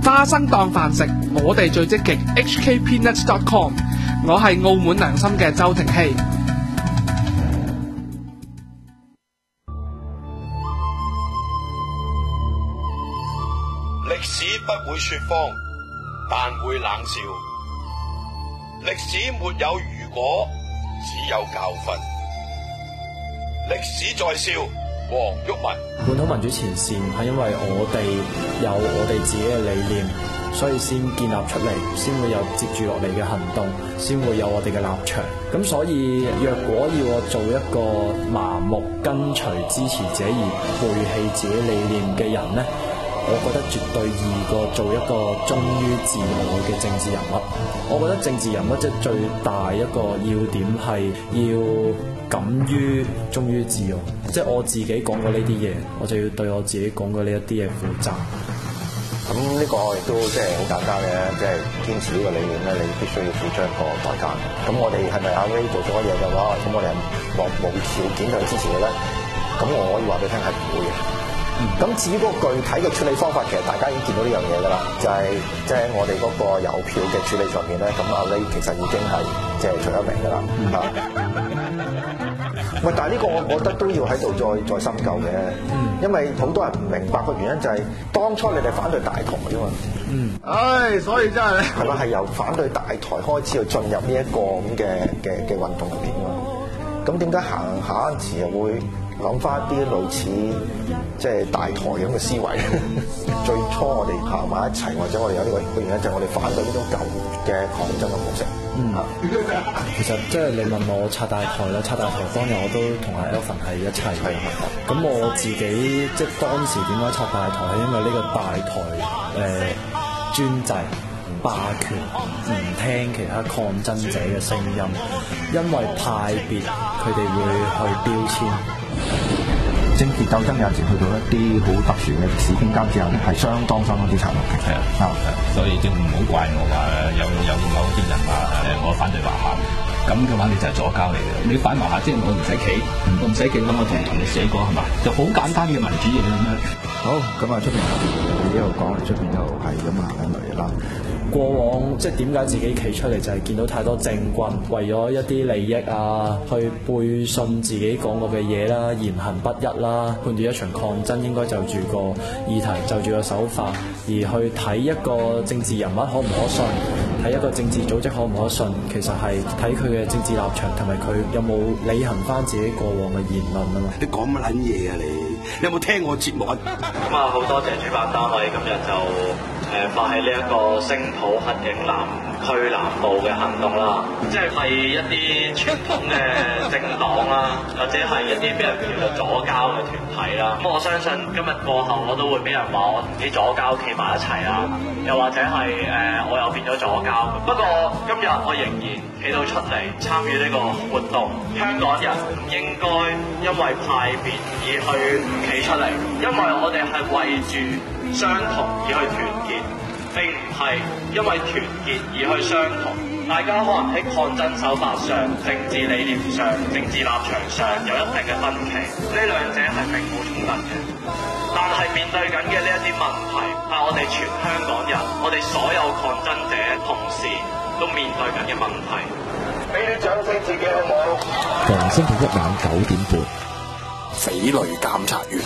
花生當飯食，我哋最積極。hkpeanuts.com， 我係澳門良心嘅周庭希。 歷史不會說謊，但會冷笑。歷史沒有如果，只有教訓。歷史在笑，黃毓民。 本土民主前線係因為我哋有我哋自己嘅理念，所以先建立出嚟，先會有接住落嚟嘅行動，先會有我哋嘅立場。咁所以若果要我做一個盲目跟隨支持者而背棄自己理念嘅人呢，我覺得絕對易過做一個忠於自我嘅政治人物。我覺得政治人物即係最大一個要點係要敢於忠於自我，即係我自己講過呢啲嘢，我就要對我自己講過呢一啲嘢負責。 咁呢個亦都即係好簡單嘅，即係堅持呢個理念咧，你必須要付出一個代價。咁我哋係咪阿 Ray 做咗嘢嘅話，咁我哋係無條件去支持佢咧？咁我可以話俾你聽係唔會嘅。咁至於嗰個具體嘅處理方法，其實大家已經見到呢樣嘢㗎啦，就係即係我哋嗰個郵票嘅處理上面咧，咁阿 Ray 其實已經係即係出咗名㗎啦。喂，但係呢個我覺得都要喺度再深究嘅，因為好多人唔明白個原因就係當初你哋反對大台啫嘛。 所以真係係啦，係由反對大台開始去進入呢一個咁嘅運動入邊㗎嘛。咁點解行下陣時又會諗翻一啲類似即係大台咁嘅思維？最初我哋行埋一齊，或者我哋有呢個原因，就係我哋反對呢種舊嘅抗爭嘅模式。 其實即係你問我拆大台啦，拆大台當日我都同阿 Alvin 係一齊嘅。咁我自己即係當時點解拆大台，係因為呢個大台專制霸權，唔聽其他抗爭者嘅聲音，因為派別佢哋會去標籤。 政治鬥爭有陣時去到一啲好特殊嘅歷史傾交之後，係相當之殘酷嘅。 所以就唔好怪我話有某啲人話我反對華夏，咁嘅話你就係左膠嚟嘅。你反華夏即係我唔使企，我唔使企，咁我同你寫過係嘛？就好簡單嘅民主嘢咁樣。 好，咁啊出邊你呢度講，出邊又係咁行緊嚟啦。 過往即係點解自己企出嚟，就係見到太多政棍為咗一啲利益啊，去背信自己講過嘅嘢啦，言行不一啦，判斷一場抗爭應該就住個議題，就住個手法，而去睇一個政治人物可唔可信，睇一個政治組織可唔可信，其實係睇佢嘅政治立場同埋佢有冇履行翻自己過往嘅言論啊嘛。 你講乜撚嘢啊你有冇聽我節目啊？ 咁啊，好多謝主辦單位今日就發起呢一個聲討黑影南區南部嘅行動啦，即係一啲傳統嘅政黨啦，或者係一啲俾人叫做左膠嘅團體啦。咁我相信今日過後我都會俾人話我同啲左膠企埋一齊啦，又或者係我又變咗左膠。不過今日我仍然企到出嚟參與呢個活動，香港人唔應該因為派別而去唔企出嚟，因為我哋係為住相同而去團結，並唔係因為團結而去相同。大家可能喺抗爭手法上、政治理念上、政治立場上有一定嘅分歧，呢兩者係並冇衝突嘅。但係面對緊嘅呢一啲問題，係我哋全香港人、我哋所有抗爭者同時都面對緊嘅問題。俾啲掌聲自己好唔好？ 逢星期一晚9點半， 匪類監察員。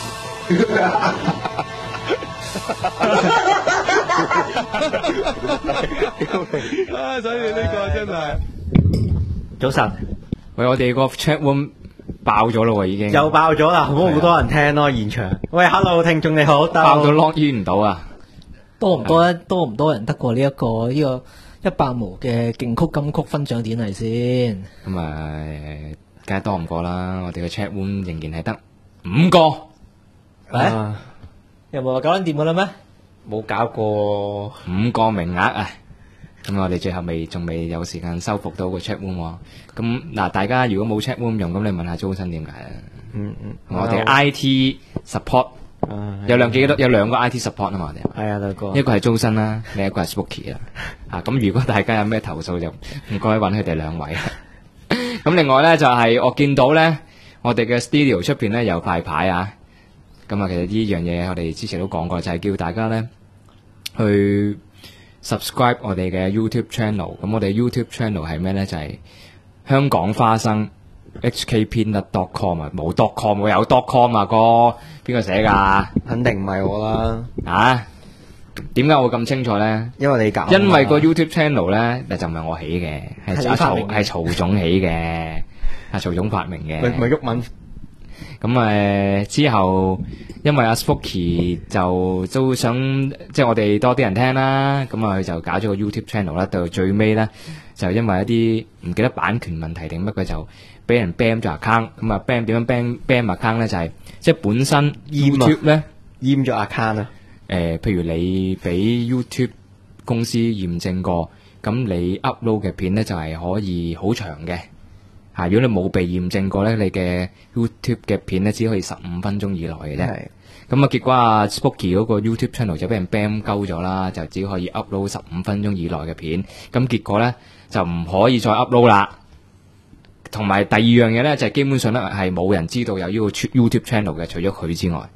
所以呢個真係早晨。 喂，我哋個 chat room 爆咗咯喎，已經又爆咗啦，好多人聽咯現場。喂 ，hello 聽眾你好， 爆到 log in 唔到啊！ 多唔多人得過呢個100毛嘅勁曲金曲分獎典禮先？ 咁啊，梗係多唔過啦！我哋嘅 chat room 仍然係得5個。 有冇話搞緊掂噶啦咩？ 冇搞過5個名額啊！咁我哋最後仲未有時間修復到個 chat room 喎。咁嗱，大家如果冇 chat room 用，咁你問下周生點解啊？我哋 IT support 有兩個 IT support 啊嘛，我哋係啊，兩個， 一個係周生啦，另一個係 Spooky 啊。咁如果大家有咩投訴，就唔該揾佢哋兩位。咁另外咧就係我見到咧，我哋嘅 studio 出邊咧有塊牌啊。咁啊，其實呢樣嘢我哋之前都講過，就係叫大家咧去 subscribe 我哋嘅 YouTube channel。咁我哋 YouTube channel 係咩咧？就係香港花生 HKpeanut.com 啊，冇 .com 喎，有 .com 啊哥，邊個寫㗎？ 肯定唔係我啦。 啊？點解我會咁清楚咧？ 因為你搞。 因為個 YouTube channel 咧，就唔係我起嘅，係曹總起嘅，阿曹總發明嘅。 咪鬱文。 咁之後，因為阿 Spooky 就都想即係我哋多啲人聽啦，咁佢就搞咗個 YouTube channel 啦。到最尾咧，就因為一啲唔記得版權問題定乜，佢就俾人 ban 咗 account。咁啊 ban 點樣 ban account 咧？就係即係本身 YouTube 咧閹咗 account 啊。 譬如你俾 YouTube 公司驗證過，咁你 upload 嘅片咧就係可以好長嘅。如果你冇被驗證過咧，你嘅 YouTube 嘅片咧只可以15分鐘以內嘅啫。咁啊，結果阿 Spooky 嗰個 YouTube channel 就俾人 ban 鳩咗啦，就只可以 upload 15分鐘以內嘅片。咁結果咧就唔可以再 upload 啦。同埋第二樣嘢咧就係基本上咧係冇人知道有呢個 YouTube channel 嘅，除咗佢之外。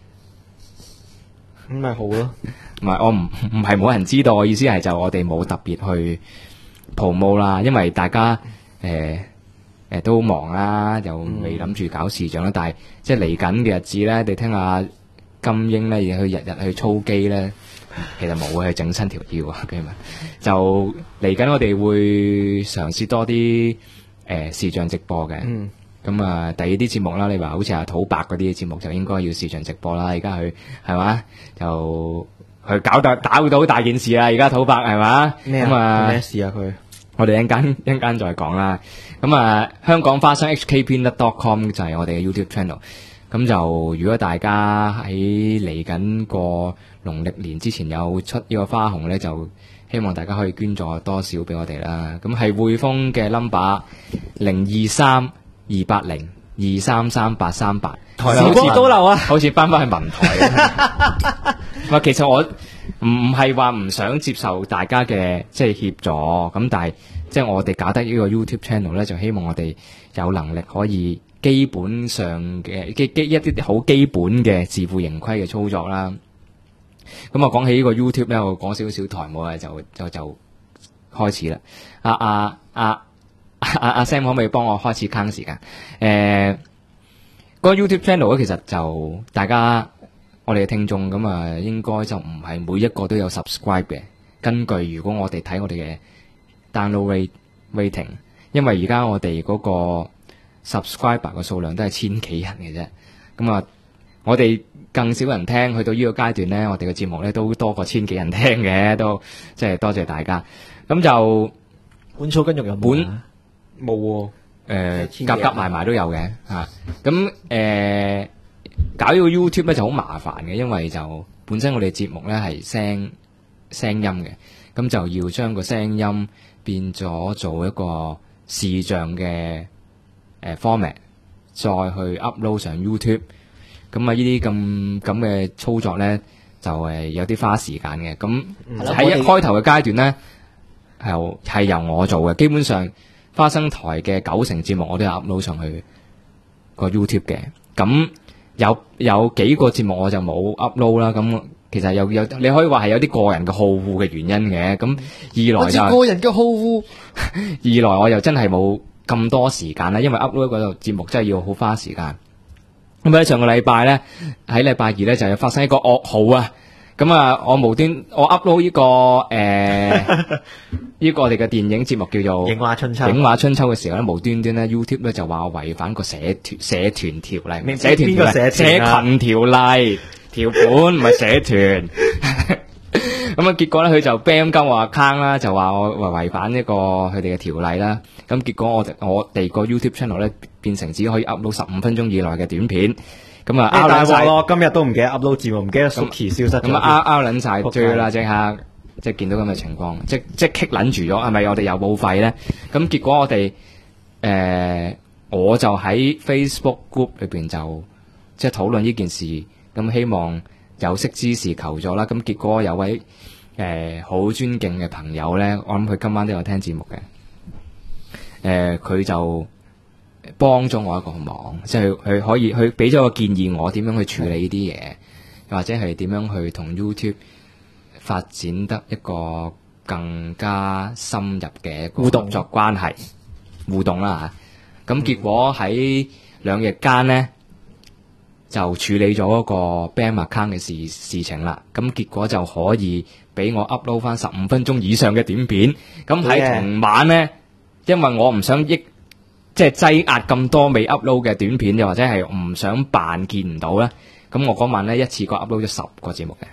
咁咪好咯。 唔係，我唔係冇人知道，我意思係就我哋冇特別去 promote 啦，因為大家都好忙啦，又未諗住搞視像啦。但係即係嚟緊嘅日子咧，你聽下金英咧，而去日日去操機咧，其實冇去整親條腰啊，佢咪就嚟緊，我哋會嘗試多啲視像直播嘅。咁啊，第二啲節目啦，你話好似阿土白嗰啲節目就應該要視像直播啦。而家佢係嘛，就佢搞到大件事啦。而家土白係嘛，咁啊咩事啊佢？ 我哋一陣間再講啦。咁啊，香港花生 HKpeanut.com 就係我哋嘅 YouTube channel。咁就如果大家喺嚟緊個農曆年之前有出呢個花紅咧，就希望大家可以捐助多少俾我哋啦。咁係匯豐嘅 number 023280233838， 時光倒流啊， 好似翻返去文台。唔其實我唔係話唔想接受大家嘅即係協助，咁但係即係我哋搞得呢個 YouTube channel 咧，就希望我哋有能力可以基本上嘅一啲好基本嘅自負盈虧嘅操作啦。咁啊講起呢個 YouTube 咧，我講少少台務啊，就開始啦。阿 Sam 可唔可以幫我開始坑時間？個 YouTube channel 咧，其實就大家我哋嘅聽眾咁啊，應該就唔係每一個都有 subscribe 嘅。根據如果我哋睇我哋嘅 download rating， 因為而家我哋嗰個 subscriber 嘅數量都係千幾人嘅啫。咁啊，我哋更少人聽，去到呢個階段咧，我哋嘅節目咧都多過千幾人聽嘅，都即係多謝大家。咁就本草根肉有冇啊？ 冇喎， 夾埋都有嘅嚇。咁搞呢個 YouTube 咧就好麻煩嘅，因為就本身我哋節目咧係聲音嘅，咁就要將個聲音變咗做一個視像嘅format， 再去 upload 上 YouTube。咁啊，呢啲咁嘅操作咧就有啲花時間嘅。咁喺一開頭嘅階段咧係由我做嘅，基本上花生台嘅90%節目我都有 upload 上去個 YouTube 嘅。咁有幾個節目我就冇 upload 啦。咁其實有你可以話係有啲個人嘅好惡嘅原因嘅。咁二來就個人嘅好惡， 二來我又真係冇咁多時間啦，因為 upload 嗰個節目真係要好花時間。咁喺上個禮拜咧，喺禮拜二咧就有發生一個噩耗啊！咁啊，我無端我 upload 呢個呢個我哋嘅電影節目叫做《 影畫春秋》 嘅時候咧，無端端咧 YouTube 咧就話我違反個社團條例， 社團條例社群條例條款唔係社團。咁啊，結果咧佢就 ban 鳩我 account 啦，就話我違反呢個佢哋嘅條例啦。咁結果我哋個 YouTube channel 咧變成只可以 upload 15分鐘以內嘅短片。咁啊， 大鑊咯！今日都唔記得 upload 字幕，唔記得 Suki 消失咗。 咁拗撚晒追啦，即刻即係見到咁嘅情況，即係棘撚住咗，係咪我哋有冇費咧？咁結果我哋我就喺 Facebook group 裏邊就即係討論呢件事，咁希望有識之士求助啦。咁結果有位好尊敬嘅朋友咧，我諗佢今晚都有聽節目嘅，佢就幫咗我一個忙，即係佢可以佢俾咗個建議我點樣去處理呢啲嘢，或者係點樣去同 YouTube 發展得一個更加深入嘅一個互動合作關係互動啦嚇。咁結果喺兩日間呢，就處理咗嗰個 Bam account 嘅事情啦。咁結果就可以俾我 upload 翻15分鐘以上嘅短片。咁喺同晚呢，因為我唔想即係擠壓咁多未 upload 嘅短片，又或者係唔想扮見唔到咧。咁我嗰晚咧一次過 upload 咗10個節目嘅。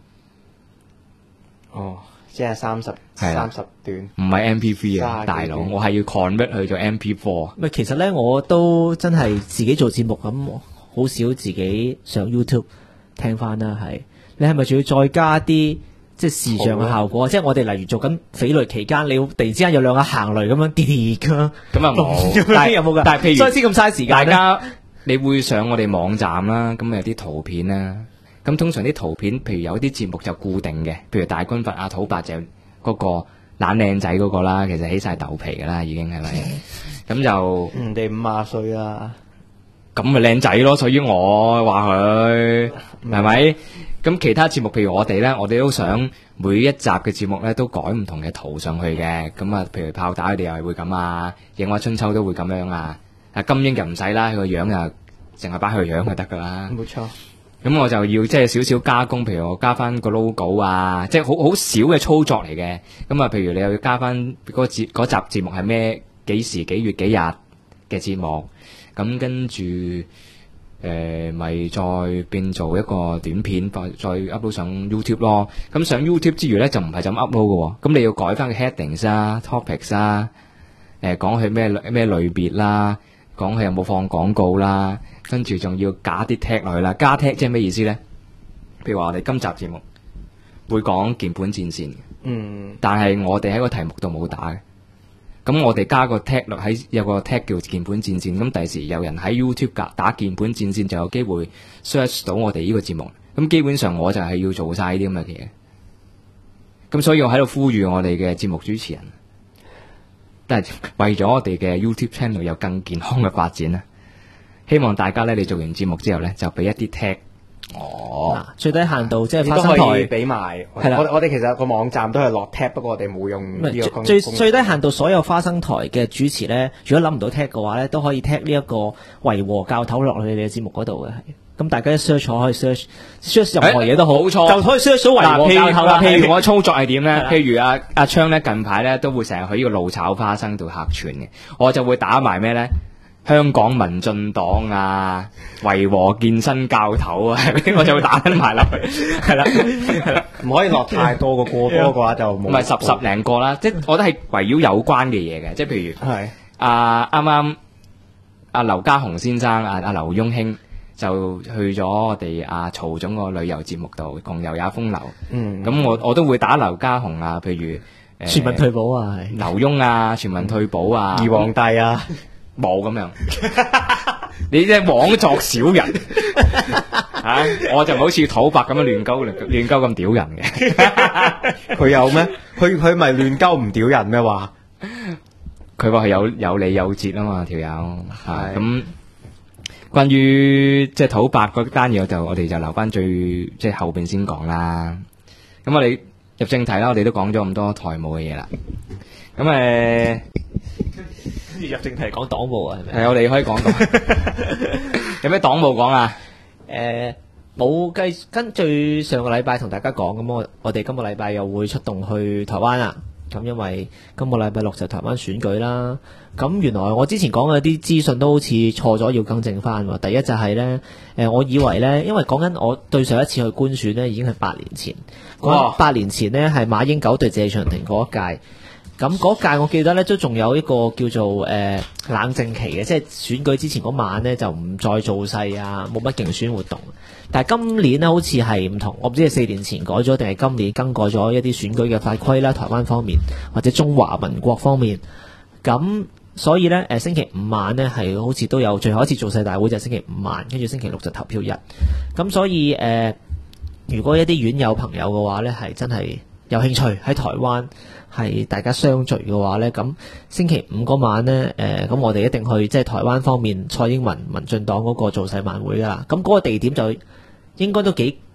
哦，即係30段， 唔係 MP3 啊， 30 大佬， 段我係要 convert 去咗 MP4。 咪其實咧，我都真係自己做節目咁，好少自己上 YouTube 聽翻啦。係你係咪仲要再加啲即係視像嘅效果？即係我哋例如做緊匪類期間，你突然之間有兩個行雷咁樣跌咁啊冇， 但係有冇㗎？ 但係譬如所以先咁嘥時間咧。 大家你會上我哋網站啦，咁有啲圖片啦。咁通常啲圖片，譬如有啲節目就固定嘅，譬如大軍閥阿土伯就嗰個懶靚仔嗰個啦，其實起晒豆皮㗎啦，已經係咪？咁就人哋50歲啦， 咁咪靚仔咯，所以我話佢係咪？咁其他節目譬如我哋咧，我哋都想每一集嘅節目咧都改唔同嘅圖上去嘅。咁啊，譬如炮打佢哋又係會咁啊，影畫春秋都會咁樣啊。金英就唔使啦，佢個樣就淨係擺佢個樣就得噶啦。 冇錯。 咁我就要即係少少加工，譬如我加翻個 logo 啊，即係好少嘅操作嚟嘅。咁啊，譬如你又要加翻嗰集節目係咩？幾時幾月幾日嘅節目？咁跟住咪再變做一個短片，再 upload 上 YouTube 咯。咁上 YouTube 之餘咧，就唔係就咁 upload 嘅喎。咁你要改翻個 headings 啊、topics 啊，講佢咩類別啦。講佢有冇放廣告啦，跟住仲要加啲 tag 落去啦。加 tag 即係咩意思呢？譬如話我哋今集節目會講鍵盤戰線嘅，但係我哋喺個題目度冇打嘅。咁我哋加個 tag 落喺有個 tag 叫鍵盤戰線，咁第時有人喺 YouTube 打鍵盤戰線就有機會 search 到我哋呢個節目。咁基本上我就係要做晒呢啲咁嘅嘢。咁所以我喺度呼籲我哋嘅節目主持人。但係為咗我哋嘅 YouTube channel 有更健康嘅發展咧，希望大家咧，你做完節目之後咧，就俾一啲 tag。 最低限度即係你花生都可以台俾埋。 係啦我哋其實個網站都係落 tag，不過我哋冇用呢個功能。 最低限度所有花生台嘅主持咧，如果諗唔到 tag 嘅話咧，都可以 tag 呢一個維和教頭落去你哋嘅節目嗰度嘅。咁大家一 search 可以 search 任何嘢都好， 冇錯， 就可以 search 到維和教頭啦。 譬如我操作係點咧？譬如阿昌咧近排咧都會成日去呢個怒炒花生度客串嘅，我就會打埋咩咧？香港民進黨啊，維和健身教頭啊，我就會打緊埋落去，係啦， 唔可以落太多個，過多嘅話就冇。 唔係十零個啦，即係我覺得係圍繞有關嘅嘢嘅，即係譬如係啱啱阿劉家雄先生阿劉翁兄。就去咗我哋曹總個旅遊節目度，共遊也風流。咁我都會打劉家雄啊，譬如全民退保啊，係劉翁啊，全民退保啊， 二皇帝啊， 冇咁樣。你即係枉作小人我就好似土伯咁樣亂鳩咁屌人嘅。 佢有咩？佢咪亂鳩唔屌人咩話？ 佢話係有理有節啊嘛，條友係咁。關於即係土伯嗰單嘢，我哋就留翻最即係後邊先講啦。咁我哋入正題啦，我哋都講咗咁多台務嘅嘢啦。咁跟住入正題講黨務啊，係咪？ 係我哋可以講到有咩黨務講啊？ 冇跟住上個禮拜同大家講，咁我哋今個禮拜又會出動去台灣啦。咁因為今個禮拜六就台灣選舉啦，咁原來我之前講嘅啲資訊都好似錯咗，要更正翻。第一就係呢，我以為呢，因為講緊我對上一次去官選呢已經係8年前，8年前呢係馬英九對謝長廷嗰一屆。咁嗰屆我記得咧，都仲有一個叫做冷靜期嘅，即係選舉之前嗰晚咧就唔再造勢啊，冇乜競選活動。但係今年咧好似係唔同，我唔知係4年前改咗定係今年更改咗一啲選舉嘅法規啦，台灣方面或者中華民國方面。咁所以咧星期五晚咧係好似都有最後一次造勢大會，就係星期五晚，跟住星期六就投票日。咁所以如果一啲院友朋友嘅話咧，係真係有興趣喺台灣係大家相聚嘅話呢，咁星期五嗰晚呢，咁我哋一定去即係台灣方面蔡英文民進黨嗰個造勢晚會噶啦。咁嗰個地點就應該都幾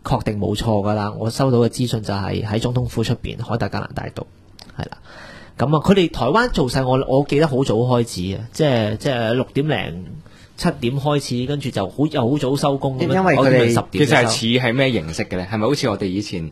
確定冇錯噶啦。我收到嘅資訊就係喺總統府出邊海達格蘭大道，係啦。咁啊，佢哋台灣做勢我記得好早開始啊，即係6點零7點開始，跟住就又好早收工咁樣。 因為佢哋 10點其實係似係咩形式嘅咧？係咪好似我哋以前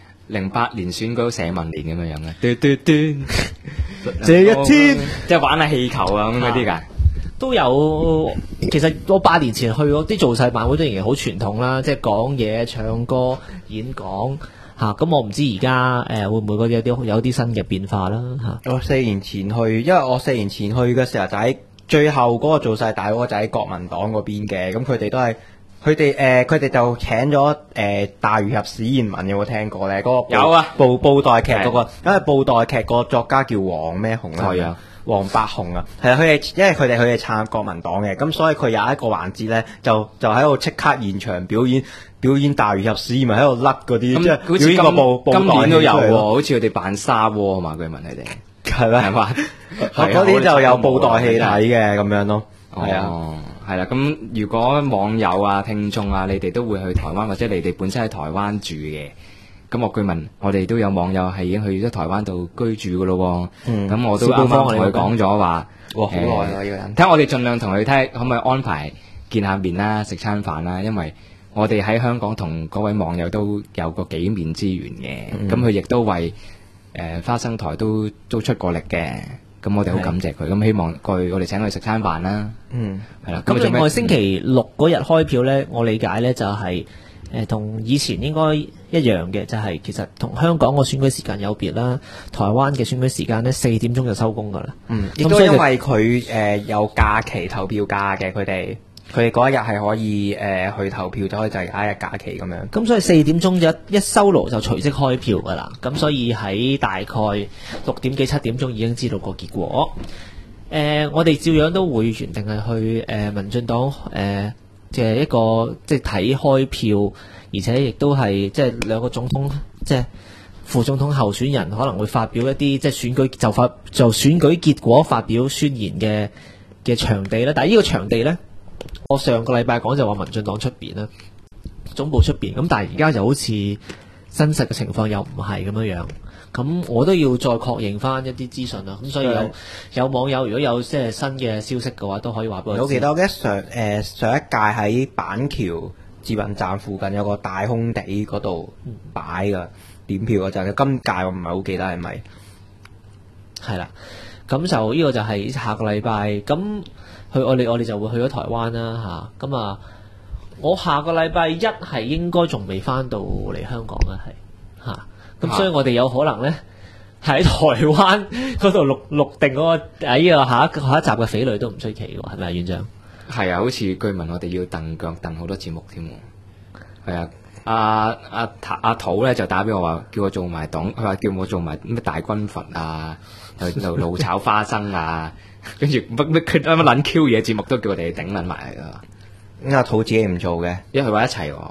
08年選舉社民連咁樣樣嘅？嘟嘟嘟， 這一天即係玩下氣球啊咁嗰啲㗎。 都有，其實我8年前去嗰啲造勢晚會都仍然好傳統啦，即係講嘢、唱歌、演講嚇。咁我唔知而家會唔會有啲新嘅變化啦嚇。 我4年前去，因為我4年前去嘅時候就喺最後嗰個造勢大會就喺國民黨嗰邊嘅，咁佢哋都係佢哋就請咗大儒俠史艷文，有冇聽過咧？嗰個有啊， 布袋劇嗰個，因為布袋劇個作家叫黃咩雄啊。 係啊。 黃百雄啊，係啊，因為佢哋撐國民黨嘅，咁所以佢有一個環節咧，就喺度即刻現場表演大儒俠史艷文喺度甩嗰啲，即係表演個布袋。 今年都有喎，好似佢哋扮沙窩嘛，據聞佢哋係咩？ 係嘛？ 嗰啲就有布袋戲睇嘅咁樣咯。係啊，係啦。咁如果網友啊、聽眾啊，你哋都會去台灣，或者你哋本身喺台灣住嘅。咁我據聞，我哋都有網友係已經去咗台灣度居住噶咯。咁我都啱啱同佢講咗話， 好耐啦呢個人。 睇我哋盡量同佢睇，可唔可以安排見下面啦，食餐飯啦。因為我哋喺香港同嗰位網友都有個幾面之緣嘅。咁佢亦都為花生台都出過力嘅。咁我哋好感謝佢。咁希望我哋請佢食餐飯啦。係啦。 咁另外星期6嗰日開票咧，我理解咧就係。同以前應該一樣嘅，就係其實同香港個選舉時間有別啦。台灣嘅選舉時間咧4點鐘就收工噶啦。 亦都因為佢有假期投票假嘅，佢哋嗰一日係可以去投票，就可以就係一日假期咁樣。 咁所以4點鐘一收爐就隨即開票噶啦。咁所以喺大概6點幾7點鐘已經知道個結果。我哋照樣都會原定係去民進黨嘅一個即係睇開票，而且亦都係即係兩個總統即係副總統候選人可能會發表一啲即係選舉就選舉結果發表宣言嘅場地啦。但係呢個場地咧，我上個禮拜講就話民進黨出邊啦，總部出邊。咁但係而家就好似真實嘅情況又唔係咁樣樣。咁我都要再確認翻一啲資訊啦。咁所以有網友如果有即係新嘅消息嘅話，都可以話俾我知。 我記得我上一屆喺板橋捷運站附近有個大空地嗰度擺噶點票嘅，就係今屆我唔係好記得係咪？ 係啦，咁就呢個就係下個禮拜。咁我哋就會去咗台灣啦嚇。咁啊，我下個禮拜1係應該仲未翻到嚟香港嘅係嚇。咁所以我哋有可能咧喺台灣嗰度錄定嗰個呢個下一集嘅匪類都唔出奇喎，係咪啊，院長？ 係啊，好似據聞我哋要蹬腳蹬好多節目添喎。係啊，阿土咧就打俾我話，叫我做埋黨，佢話叫我做埋咩大軍閥啊，又老炒花生啊，跟住乜撚 Q 嘢節目都叫我哋頂撚埋嚟㗎。 阿土自己唔做嘅， 因為佢話一齊喎。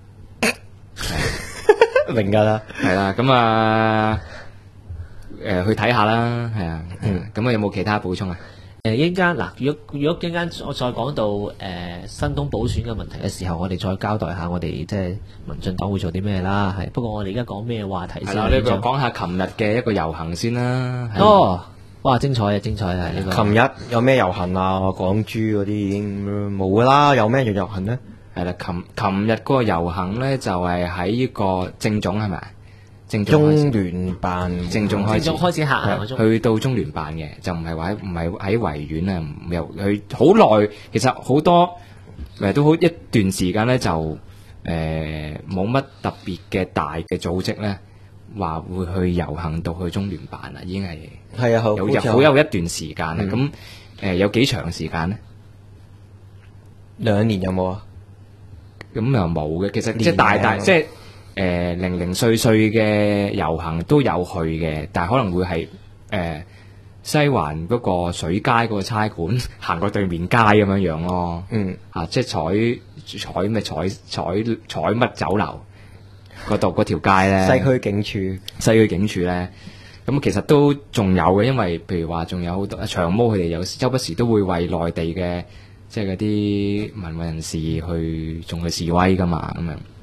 明㗎啦， 係啦，咁啊，去睇下啦，係啊，咁有冇其他補充啊？ 一陣間嗱，如果一陣間我再講到新東補選嘅問題嘅時候，我哋再交代下我哋即係民進黨會做啲咩啦。係，不過我哋而家講咩話題先？係啦， 呢個講下琴日嘅一個遊行先啦。 哦，哇，精彩啊，精彩啊！呢個琴日有咩遊行啊？港珠嗰啲已經冇㗎啦，有咩遊行咧？ 係啦，琴日嗰個遊行咧就係喺呢個政總係咪？ 中聯辦政總開始行去到中聯辦嘅，就唔係喺維園啊，又去好耐。其實好多都好一段時間咧，就冇乜特別嘅大嘅組織咧，話會去遊行到去中聯辦啦，已經係啊，好有一段時間啦。咁有幾長時間咧 ？2年有冇啊？ 咁又冇嘅，其實即係大即係零零碎碎嘅遊行都有去嘅，但係可能會係西環嗰個水街嗰個差館行過對面街咁樣樣咯。即係採乜酒樓嗰度嗰條街咧， 西區警署咧，咁其實都仲有嘅，因為譬如話仲有好多長毛佢哋有周不時都會為內地嘅即係嗰啲民運人士去仲去示威噶嘛，咁樣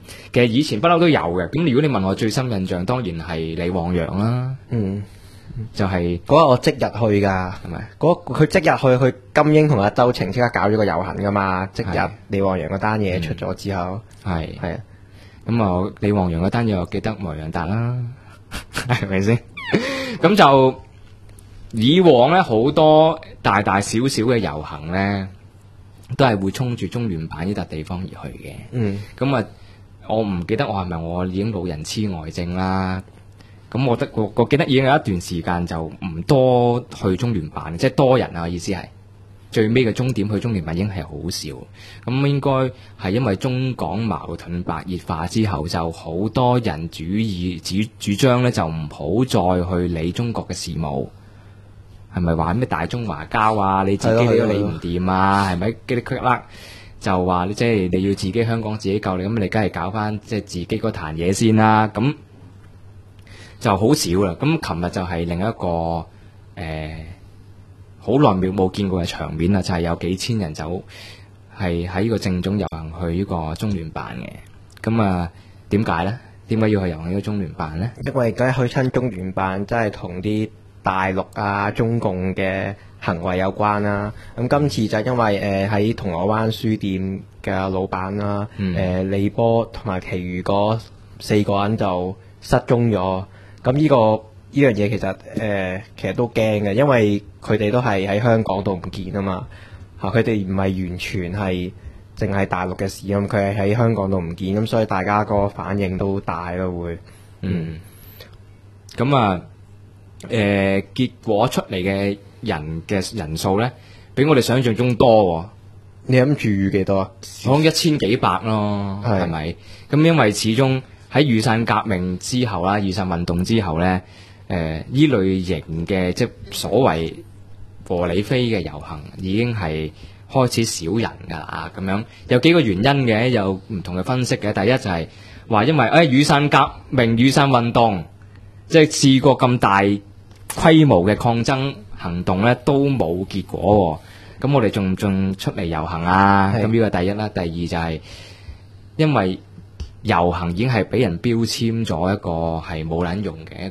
其實以前不嬲都有嘅。咁如果你問我最深印象，當然係李旺陽啦。就係嗰日我即日去㗎，係咪？佢即日去金英同阿周晴即刻搞咗個遊行㗎嘛，即日李旺陽嗰單嘢出咗之後，係啊。 咁啊，李旺陽嗰單嘢我記得莫楊達啦，係咪先？咁就以往咧好多大大小小嘅遊行咧，都係會衝住中聯辦呢笪地方而去嘅。咁啊，我唔記得我係咪我已經老人痴呆症啦。咁我記得已經有一段時間就唔多去中聯辦，即係多人啊，我意思係最尾嘅終點去中聯辦已經係好少。咁應該係因為中港矛盾白熱化之後，就好多人主張咧就唔好再去理中國嘅事務。係咪話咩大中華交啊？你自己你都理唔掂啊？係咪嘰哩呱啦就話即係你要自己香港自己救你，咁你梗係搞翻即係自己嗰壇嘢先啦。咁就好少啦。咁琴日就係另一個好耐冇見過嘅場面啦，就係有幾千人走係喺呢個政總遊行去呢個中聯辦嘅。咁啊，點解咧？點解要去遊行呢個中聯辦咧？ 因為梗係去親中聯辦，真係同啲大陸啊、中共嘅行為有關啦。咁今次就因為喺銅鑼灣書店嘅老闆啦，李波同埋其餘嗰4個人就失蹤咗。咁呢樣嘢其實都驚嘅，因為佢哋都係喺香港度唔見啊嘛。佢哋唔係完全係淨係大陸嘅事咁，佢係喺香港度唔見，咁所以大家個反應都大咯會。 咁啊。結果出嚟嘅人數咧，比我哋想象中多喎。 你諗住預幾多啊？ 講1000幾百咯，係咪？咁因為始終喺雨傘革命之後啦，雨傘運動之後咧，依類型嘅即係所謂和理非嘅遊行已經係開始少人㗎啦。咁樣有幾個原因嘅，有唔同嘅分析嘅。第一就係話因為雨傘革命、雨傘運動，即係試過咁大規模嘅抗爭行動咧，都冇結果喎。咁我哋仲出嚟遊行啊？咁呢個第一啦。第二就係因為遊行已經係俾人標籤咗一個係冇撚用嘅一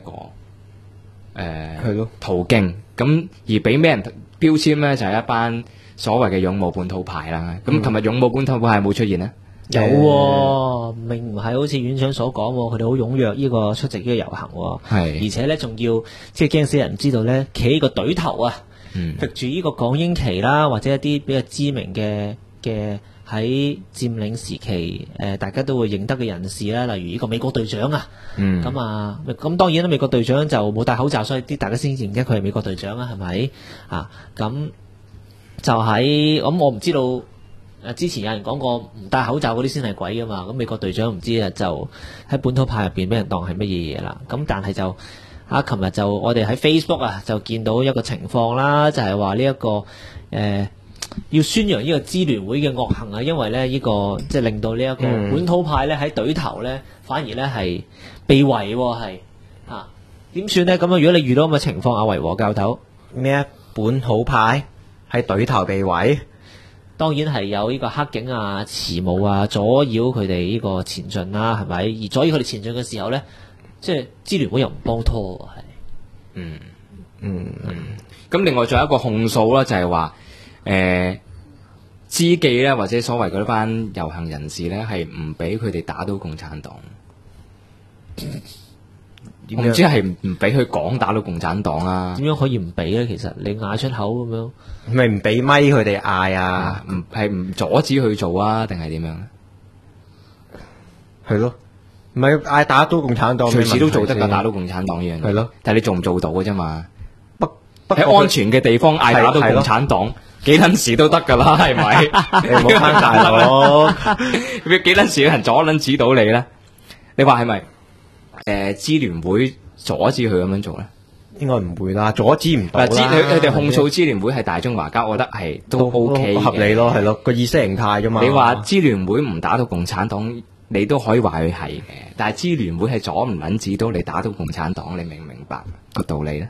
個途徑。咁而俾咩人標籤咧？就係一班所謂嘅勇武本土派啦。咁琴日勇武本土派係冇出現咧？ 有喎，並唔係好似院長所講，佢哋好踴躍呢個出席呢個遊行，而且咧仲要即係驚死人知道咧，企喺個隊頭啊，揈住呢個港英旗啦，或者一啲比較知名嘅喺佔領時期大家都會認得嘅人士啦，例如呢個美國隊長啊，咁當然啦，美國隊長就冇戴口罩，所以大家先認得佢係美國隊長啊，係咪啊？咁就咁我唔知道。之前有人講過唔戴口罩嗰啲先係鬼噶嘛，咁美國隊長唔知就喺本土派入邊俾人當係乜嘢嘢啦。咁但係就琴日就我哋喺 Facebook 就見到一個情況啦，就係話呢一個要宣揚呢個支聯會嘅惡行啊，因為咧呢個即係令到呢一個本土派咧喺隊頭咧反而咧係被圍係點算咧？咁如果你遇到咁嘅情況，阿維和教頭咩本土派喺隊頭被圍？ 當然係有呢個黑警啊、慈母啊阻擾佢哋呢個前進啦，係咪？而阻擾佢哋前進嘅時候咧，即係支聯會又唔幫拖，係。 咁另外仲有一個控訴啦，就係話知記咧或者所謂嗰班遊行人士咧係唔俾佢哋打到共產黨。我唔知係唔俾佢講打到共產黨啊？ 點樣可以唔俾咧？其實你嗌出口咁樣， 咪唔俾咪佢哋嗌啊？ 唔阻止佢做啊？定係點樣？ 係咯，唔係嗌打到共產黨， 隨時都做得㗎，打到共產黨呢樣嘢。 係咯， 但係你做唔做到嘅啫嘛？喺安全嘅地方嗌打到共產黨，幾撚時都得㗎啦，係咪？ 你冇翻大佬， 幾撚時有人阻撚指到你咧？你話係咪？支聯會阻止佢咁樣做咧， 應該唔會啦，阻止唔到啦。 佢哋控訴支聯會係大中華交，我覺得係都 OK 合理咯，係咯，個意識形態啫嘛。 你話支聯會唔打到共產黨，你都可以話佢係嘅，但係支聯會係阻唔撚止到你打到共產黨，你明唔明白個道理咧？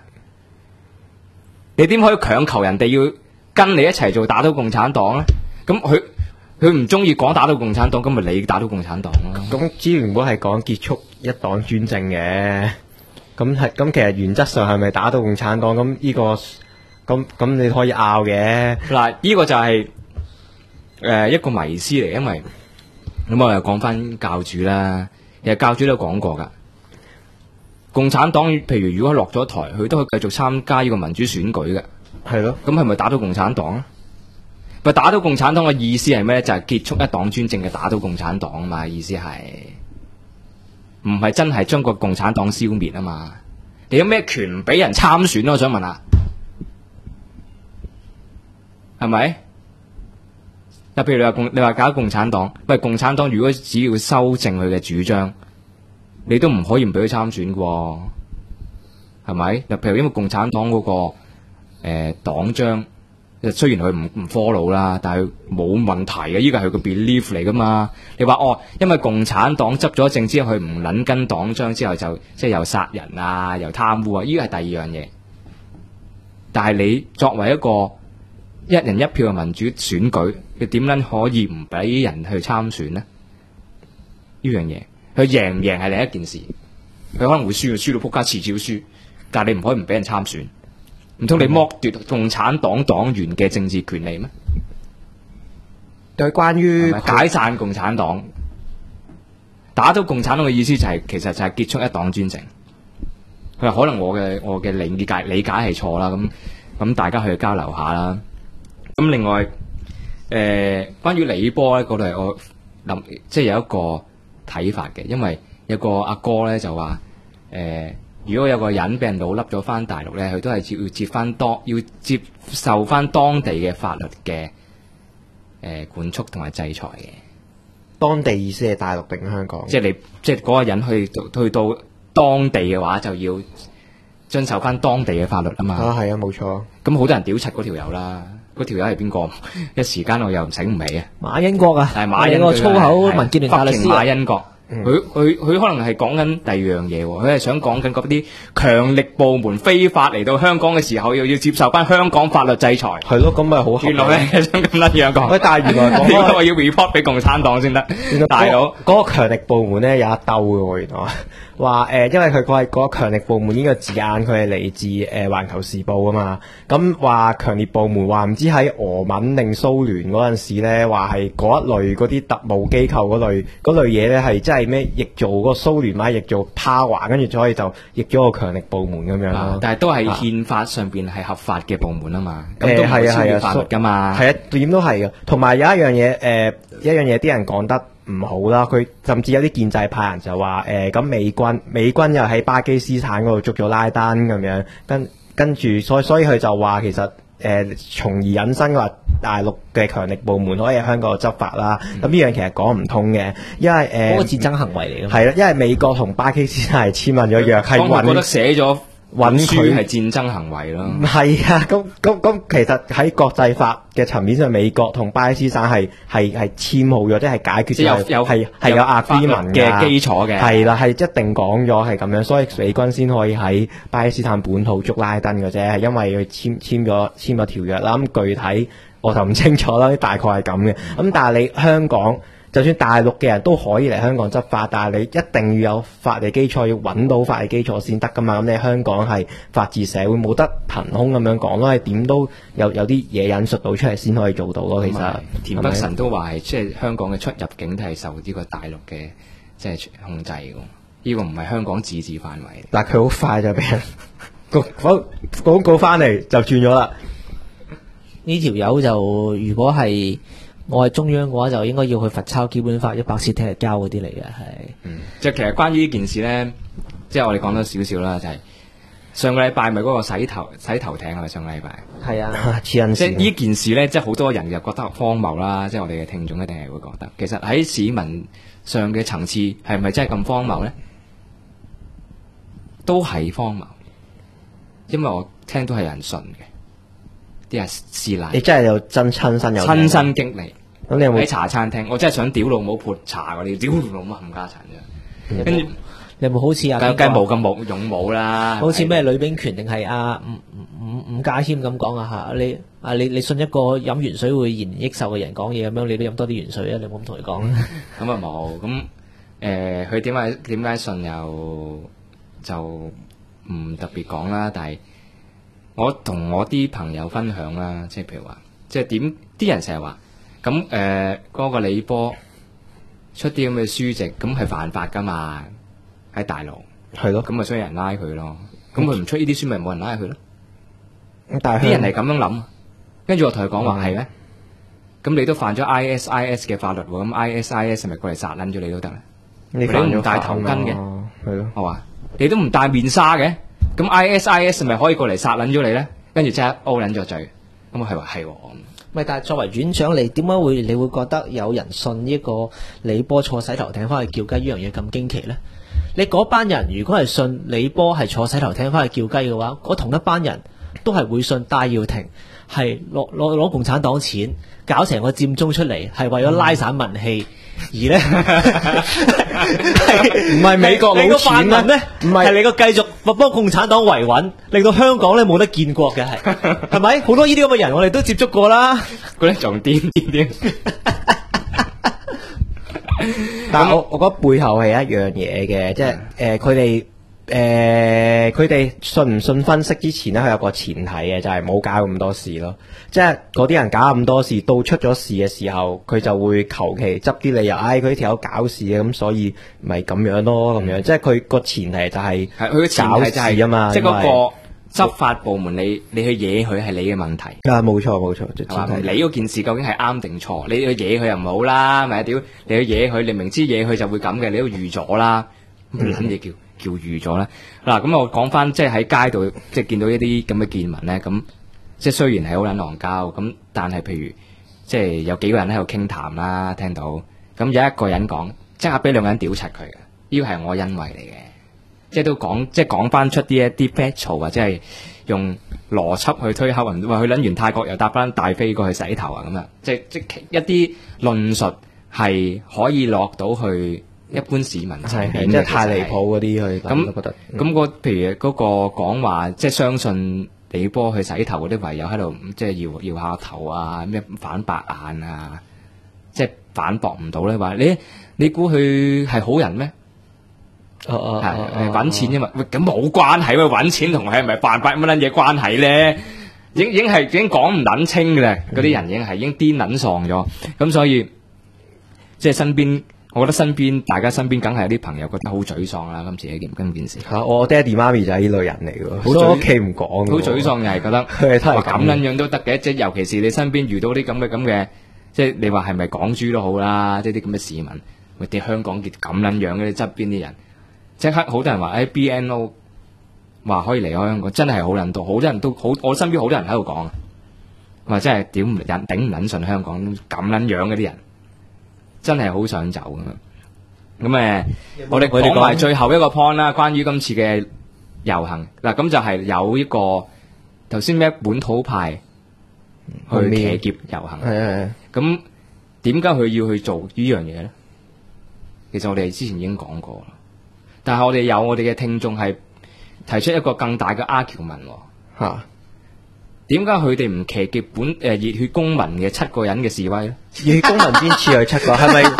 你點可以強求人哋要跟你一齊做打到共產黨咧？咁佢佢唔中意講打倒共產黨，咁咪你打倒共產黨咯。 咁支聯會係講結束一黨專政嘅，咁其實原則上係咪打倒共產黨？咁呢個咁你可以拗嘅。 嗱，呢個就係一個迷思嚟，因為咁我又講翻教主啦，其實教主都講過噶。共產黨譬如如果落咗台，佢都可以繼續參加呢個民主選舉嘅。 係咯， 咁係咪打倒共產黨啊？咪打倒共產黨嘅意思係咩咧？就係結束一黨專政嘅打倒共產黨啊嘛，意思係唔係真係將個共產黨消滅啊嘛？你有咩權唔俾人參選啊？我想問下，係咪？嗱，譬如你話搞共產黨，喂，共產黨如果只要修正佢嘅主張，你都唔可以唔俾佢參選嘅喎，係咪？嗱，譬如因為共產黨嗰個黨章，雖然佢唔 follow 啦，但係冇問題嘅，依個係佢個 belief 嚟噶嘛。你話因為共產黨執咗政之後，佢唔撚跟黨章之後就即係又殺人啊，又貪污啊，依個係第二樣嘢。但係你作為一個一人一票嘅民主選舉，你點撚可以唔俾人去參選呢？呢樣嘢，佢贏唔贏係另一件事，佢可能會輸到仆街，遲早輸。但係你唔可以唔俾人參選。唔通你剝奪共產黨黨員嘅政治權利咩？ 對，關於解散共產黨、打倒共產黨嘅意思就係、其實就係結束一黨專政。佢話可能我嘅理解係錯啦，咁大家去交流下啦。咁另外關於李波咧，嗰度係我諗即係有一個睇法嘅，因為有個阿哥咧就話如果有個人俾人老笠咗翻大陸咧，佢都係要接受翻當地嘅法律嘅管束同埋制裁嘅。 當地意思係大陸定香港？ 即係嗰個人去到當地嘅話，就要遵守翻當地嘅法律啊嘛。 啊，係啊，冇錯。 咁好多人屌柒嗰條友啦，嗰條友係邊個？一時間我又唔醒唔起啊。 馬英國啊， 係馬英個粗口民建聯大律師馬英國。佢可能係講緊第二樣嘢喎，佢係想講緊嗰啲強力部門非法嚟到香港嘅時候，又要接受翻香港法律制裁。係咯，咁咪好合理。 原來咧想咁樣講。 喂，但係原來呢個要 report 俾共產黨先得。大佬嗰個強力部門咧有一兜嘅喎，原來話因為佢嗰個強力部門呢個字眼，佢係嚟自環球時報啊嘛。咁話強烈部門話唔知喺俄文定蘇聯嗰陣時咧，話係嗰一類嗰啲特務機構嗰類嘢咧，係真係咩譯做嗰個蘇聯嘛，譯做 power， 跟住所以就譯咗個強力部門咁樣咯。 但係都係憲法上邊係合法嘅部門啊嘛。咁都唔係超越法律㗎嘛。 係啊，點都係㗎。同埋有一樣嘢啲人講得唔好啦，佢甚至有啲建制派人就話咁美軍又喺巴基斯坦嗰度捉咗拉登咁樣，跟住所以佢就話其實從而引申話大陸嘅強力部門可以喺香港度執法啦。咁呢樣其實講唔通嘅，因為嗰個戰爭行為嚟嘅。 係啦，因為美國同巴基斯坦係簽訂咗約，係我覺得寫咗揾佢係戰爭行為咯。 係啊，咁其實喺國際法嘅層面上，美國同巴基斯坦係簽好咗，即係解決咗係有 agreement 嘅基礎嘅。 係啦，係一定講咗係咁樣，所以美軍先可以喺巴基斯坦本土捉拉登嘅啫，係因為佢簽咗條約啦。咁具體我就唔清楚啦，大概係咁嘅。咁但係你香港，就算大陸嘅人都可以嚟香港執法，但係你一定要有法理基礎，要揾到法理基礎先得噶嘛。咁你香港係法治社會，冇得憑空咁樣講咯，係點都有啲嘢引述到出嚟先可以做到咯。其實田北辰都話係即係香港嘅出入境都係受呢個大陸嘅即係控制嘅，呢個唔係香港自治範圍。 但係佢好快就俾人廣告翻嚟就轉咗啦。 呢條友就如果係我係中央嘅話，就應該要去罰抄基本法100次聽日交嗰啲嚟嘅，係。 即係其實關於呢件事咧，即係我哋講咗少少啦，就係上個禮拜咪嗰個洗頭艇係咪上個禮拜？ 係啊， 即係呢件事咧，即係好多人又覺得荒謬啦，即係我哋嘅聽眾一定係會覺得，其實喺市民上嘅層次係咪真係咁荒謬咧？都係荒謬，因為我聽到係有人信嘅。啲人試奶， 你真係有親身經歷。 咁你有冇喺茶餐廳？我真係想屌老母潑茶嗰啲，屌老母冚家鏟啫。跟住你有冇好似梗冇咁勇武啦？ 好似咩呂秉權定係伍家謙咁講啊嚇，你信一個飲完水會延年益壽嘅人講嘢咁樣，你都飲多啲元水啊！你冇咁同佢講。 咁啊冇，咁佢點解信又就唔特別講啦，但係我同我啲朋友分享啦，即係譬如話，即係點啲人成日話咁嗰個李波出啲咁嘅書籍，咁係犯法噶嘛，喺大陸係咯， 咁咪所以有人拉佢咯，咁佢唔出呢啲書咪冇人拉佢咯。 但係啲人係咁樣諗，跟住我同佢講話係咩？咁你都犯咗 ISIS 嘅法律喎，咁 ISIS 係咪過嚟殺撚咗你都得咧？你都唔戴頭巾嘅， 係咯， 係嘛？你都唔戴面紗嘅，咁 ISIS 係咪可以過嚟殺撚咗你咧？跟住即刻 O 撚咗罪，咁我係話係喎。 咪但係作為院長，你點解你會覺得有人信呢個李波坐洗頭艇翻去叫雞呢樣嘢咁驚奇咧？你嗰班人如果係信李波係坐洗頭艇翻去叫雞嘅話，嗰同一班人都係會信戴耀廷係攞共產黨錢搞成個佔中出嚟，係為咗拉散民氣，而咧唔係美國佬錢咧， 唔係你個繼續幫共產黨維穩，令到香港咧冇得建國嘅係咪？好多呢啲咁嘅人，我哋都接觸過啦。 嗰啲仲癲。 但係我覺得背後係一樣嘢嘅，即係佢哋信唔信分析之前咧，佢有個前提嘅，就係冇搞咁多事咯。即係嗰啲人搞咁多事，到出咗事嘅時候，佢就會求其執啲理由，佢呢條友搞事嘅，咁所以咪咁樣咯，咁樣。即係佢個前提就係佢嘅前提就係啊嘛， 即係嗰個執法部門你去惹佢係你嘅問題。 冇錯， 係嘛？你嗰件事究竟係啱定錯？你去惹佢又唔好啦，咪屌你去惹佢，你明知惹佢就會咁嘅，你都預咗啦，諗嘢叫預咗啦。嗱，咁我講翻即係喺街度即係見到一啲咁嘅見聞咧，咁即係雖然係好撚戇交，咁但係譬如即係有幾個人喺度傾談啦，聽到咁有一個人講，即刻俾兩個人屌柒佢嘅，呢個係我恩惠嚟嘅。即係都講，即係講翻出啲一啲 battle 或者係用邏輯去推敲，話佢撚完泰國又搭翻大飛過去洗頭啊咁樣，即一啲論述係可以落到去一般市民層面嘅， 即係太離譜嗰啲去咁覺得。 咁譬如嗰個講話，即係相信李波去洗頭嗰啲，唯有喺度即係搖下頭啊，咩反白眼啊，即係反駁唔到咧，話你估佢係好人咩？係揾錢啫嘛，咁冇關係喎，揾錢同佢係咪犯法乜撚嘢關係咧？已經講唔撚清嘅啦，嗰啲人已經癲撚喪咗，咁所以即係身邊，我覺得大家身邊梗係有啲朋友覺得好沮喪啦。今次呢件事我爹哋媽咪就係呢類人嚟嘅，好多屋企唔講， 好沮喪又係覺得咁撚樣都得嘅，即係尤其是你身邊遇到啲咁嘅，即係你話係咪港豬都好啦，即係啲咁嘅市民，喂啲香港咁撚樣嘅側邊啲人。即刻好多人話BNO 話可以離開香港，真係好撚多，好多人都好，我身邊好多人喺度講，話真係頂唔撚順香港咁撚樣嗰啲人，真係好想走咁樣。我哋講埋最後一個 point 啦，關於今次嘅遊行嗱，咁就係有一個頭先咩本土派去騎劫遊行，咁點解佢要去做呢樣嘢咧？其實我哋之前已經講過啦。但係我哋嘅聽眾係提出一個更大嘅 argument 喎，點解佢哋唔騎劫熱血公民嘅7個人嘅示威咧？ 熱血公民邊次係7個？係咪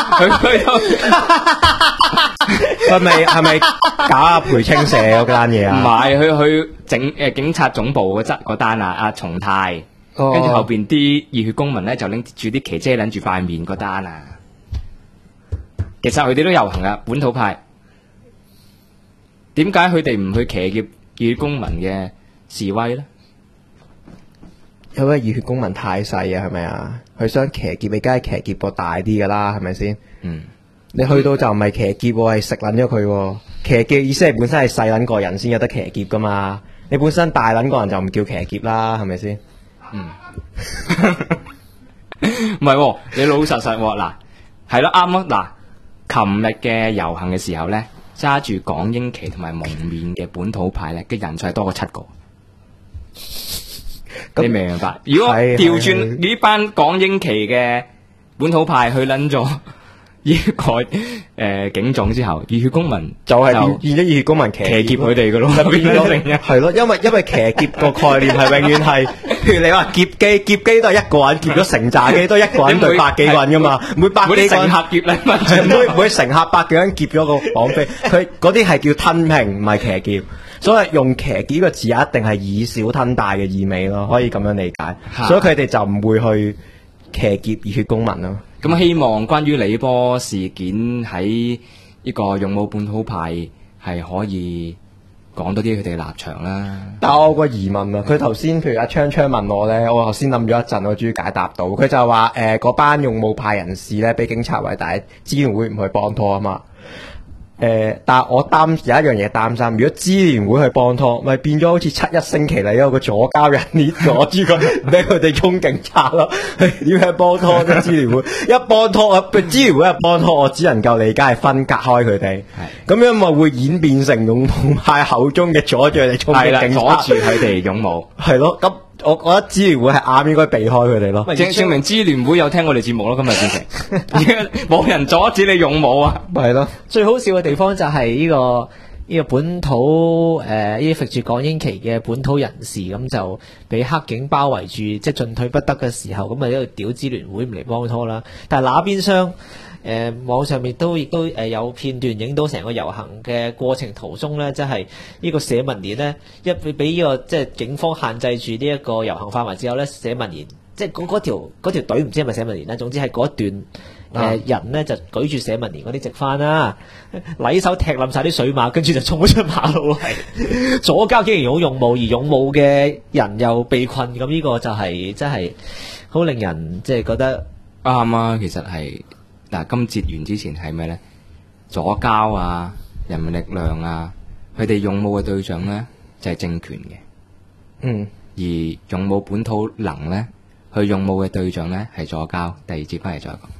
係咪搞阿培青社嗰間嘢啊？ 唔係，去整警察總部嗰單啊，阿松泰，跟住後邊啲熱血公民咧就拎住啲旗遮撚住塊面嗰單啊。其實佢哋都遊行啊，本土派。點解佢哋唔去騎劫熱血公民嘅示威咧？ 因為熱血公民太細啊，係咪啊？佢想騎劫，你梗係騎劫個大啲噶啦，係咪先？你去到就唔係騎劫，係食撚咗佢。騎劫意思係本身係細撚個人先有得騎劫噶嘛，你本身大撚個人就唔叫騎劫啦，係咪先？ 唔係，你老實實嗱，係咯啱啊嗱，琴日嘅遊行嘅時候咧。揸住港英旗同埋蒙面嘅本土派咧嘅人數係多過7個，你明唔明白？如果調轉呢班港英旗嘅本土派去撚咗呢個警總之後，熱血公民就係變咗熱血公民騎劫佢哋嘅咯， 變咗係咯，因為騎劫個概念係永遠係，譬如你話劫機都係一個人劫咗成扎機，都係一個人對百幾個人噶嘛，每百幾個人乘客劫咧， 每乘客百幾個人劫咗個綁飛，佢嗰啲係叫吞平，唔係騎劫。所以用騎劫個字一定係以小吞大嘅意味咯，可以咁樣理解。所以佢哋就唔會去騎劫熱血公民咯。 咁希望關於李波事件喺呢個勇武本土派係可以講多啲佢哋嘅立場啦。 但係我有個疑問啊，佢頭先譬如阿昌昌問我咧，我頭先諗咗一陣，我終於解答到。佢就話嗰班勇武派人士咧，俾警察圍，但係支聯會唔去幫拖啊嘛。但係我有一樣嘢擔心，如果支聯會去幫拖，咪變咗好似七一星期嚟有個左膠人捏阻住佢，俾佢哋衝警察咯。點解幫拖啫？支聯會一幫拖，支聯會一幫拖，我只能夠理解係分隔開佢哋。咁樣咪會演變成勇武派口中嘅阻住佢哋衝擊警察， 阻住佢哋勇武。 係咯，咁我覺得支聯會係啱，應該避開佢哋咯。 證明支聯會有聽我哋節目咯，今日變成冇人阻止你勇武啊！ 係咯， 最好笑嘅地方就係呢個本土呢啲揈住港英旗嘅本土人士，咁就俾黑警包圍住，即係進退不得嘅時候，咁啊喺度屌支聯會唔嚟幫拖啦。但係那邊廂網上面亦都有片段影到成個遊行嘅過程途中咧，即係呢個社民連咧一俾呢個即係警方限制住呢一個遊行範圍之後咧，社民連即係嗰條隊唔知係咪社民連啦，總之係嗰一段人咧就舉住社民連嗰啲直幡啦，禮手踢冧晒啲水馬，跟住就衝咗出馬路係左膠竟然好勇武，而勇武嘅人又被困，咁呢個就係真係好令人即係覺得啱啊！其實係。嗱，今節完之前係咩咧？左膠啊，人民力量啊，佢哋勇武嘅對象咧就係政權嘅。而勇武本土能咧，佢勇武嘅對象咧係左膠。第二節翻嚟再講。